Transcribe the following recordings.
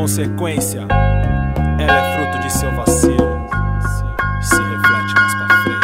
consequência, ela é fruto de seu vacilo e se reflete mais pra frente.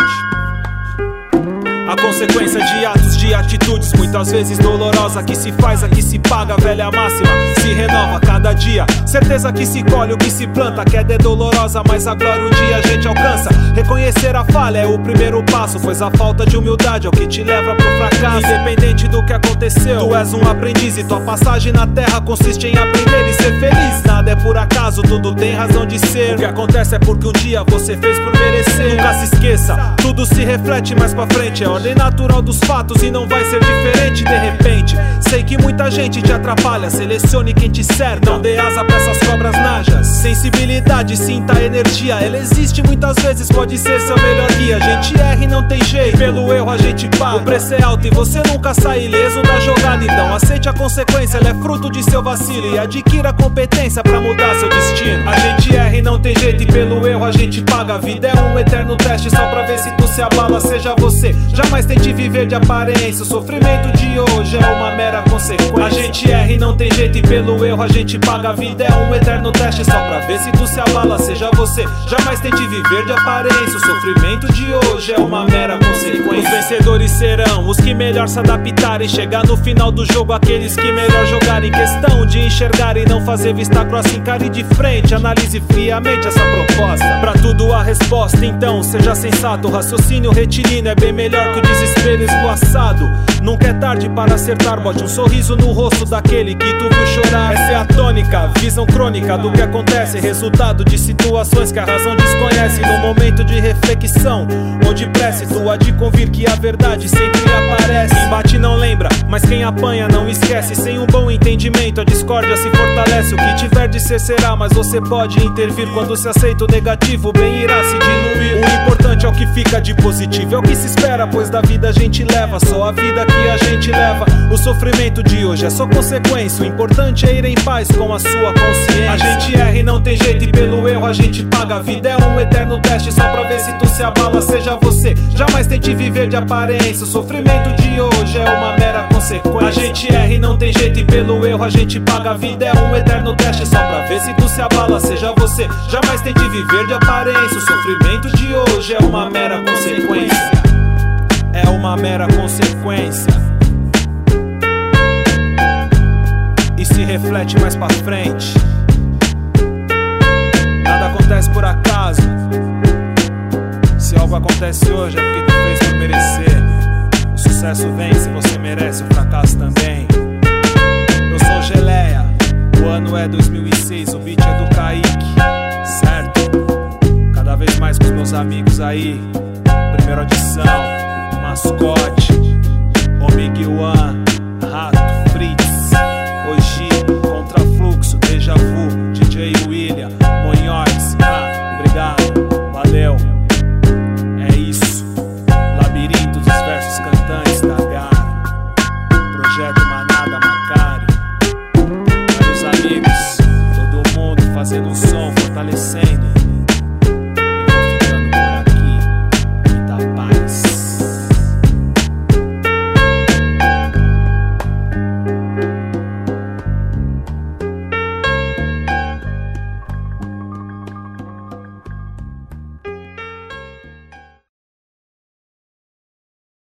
A consequência de atos, de atitudes, muitas vezes dolorosa, que se faz, a que se paga, velha máxima, se renova cada dia. Certeza que se colhe o que se planta, a queda é dolorosa, mas a glória um dia a gente alcança. Reconhecer a falha é o primeiro passo, pois a falta de humildade é o que te leva pro fracasso. Independente do que aconteceu, tu és um aprendiz e tua passagem na terra consiste em aprender e ser feliz. Nada é por acaso, tudo tem razão de ser. O que acontece é porque um dia você fez por merecer. Nunca se esqueça, tudo se reflete mais pra frente. É ordem natural dos fatos e não vai ser diferente de repente. Sei que muita gente te atrapalha, selecione quem te cerca, não dê asa pra essas cobras najas. Sensibilidade, sinta a energia, ela existe muitas vezes, pode ser seu melhor guia. A gente erra e não tem jeito, pelo erro a gente paga. O preço é alto e você nunca sai ileso da jogada. Então aceite a consequência, ela é fruto de seu vacilo e adquira competência pra mudar seu destino. A gente erra e não tem jeito e pelo erro a gente paga. A vida é um eterno teste só pra ver se tu se abala. Seja você, jamais tente viver de aparência. O sofrimento de hoje é uma mera consequência. A gente erra e não tem jeito e pelo erro a gente paga. A vida é um eterno teste só pra ver se tu se abala. Seja você, jamais tente viver de aparência. O sofrimento de hoje é uma mera consequência. Os vencedores serão os que melhor se adaptarem. Chegar no final do jogo aqueles que melhor jogarem. Questão de enxergar e não fazer vista grossa. Encare de frente, analise friamente essa proposta. Pra tudo há resposta, então seja sensato. O raciocínio retilíneo é bem melhor que o desespero esvoaçado. Nunca é tarde para acertar, bote um sorriso no rosto daquele que tu viu chorar. Essa é a tônica, visão crônica do que acontece, resultado de situações que a razão desconhece. No momento de reflexão ou de prece, tu há de convir que a verdade sempre aparece. Quem bate não lembra, mas quem apanha não esquece. Sem um bom entendimento a discórdia se fortalece. O que tiver de ser será, mas você pode intervir. Quando se aceita o negativo, o bem irá se diluir. O importante é o que fica de positivo, é o que se espera, pois da vida a gente leva só a vida que a gente leva. O sofrimento de hoje é só consequência, o importante é ir em paz com a sua consciência. A gente erra e não tem jeito e pelo erro a gente paga. A vida é um eterno teste só pra ver se tu se abala. Seja você, jamais tente viver de aparência. O sofrimento de hoje é uma mera consequência. A gente erra e não tem jeito e pelo erro a gente paga. A vida é um eterno teste só pra ver se tu se abala. Seja você, jamais tente viver de aparência. O sofrimento de hoje é uma mera consequência. É uma mera consequência e se reflete mais pra frente. Nada acontece por acaso. Se algo acontece hoje é porque tu fez por merecer. O sucesso vem se você merece, o fracasso também. Eu sou Geleia, o ano é 2006, o beat é do Kaique, certo? Cada vez mais com os meus amigos aí. Primeira audição, Mascote, Omig One, Rato.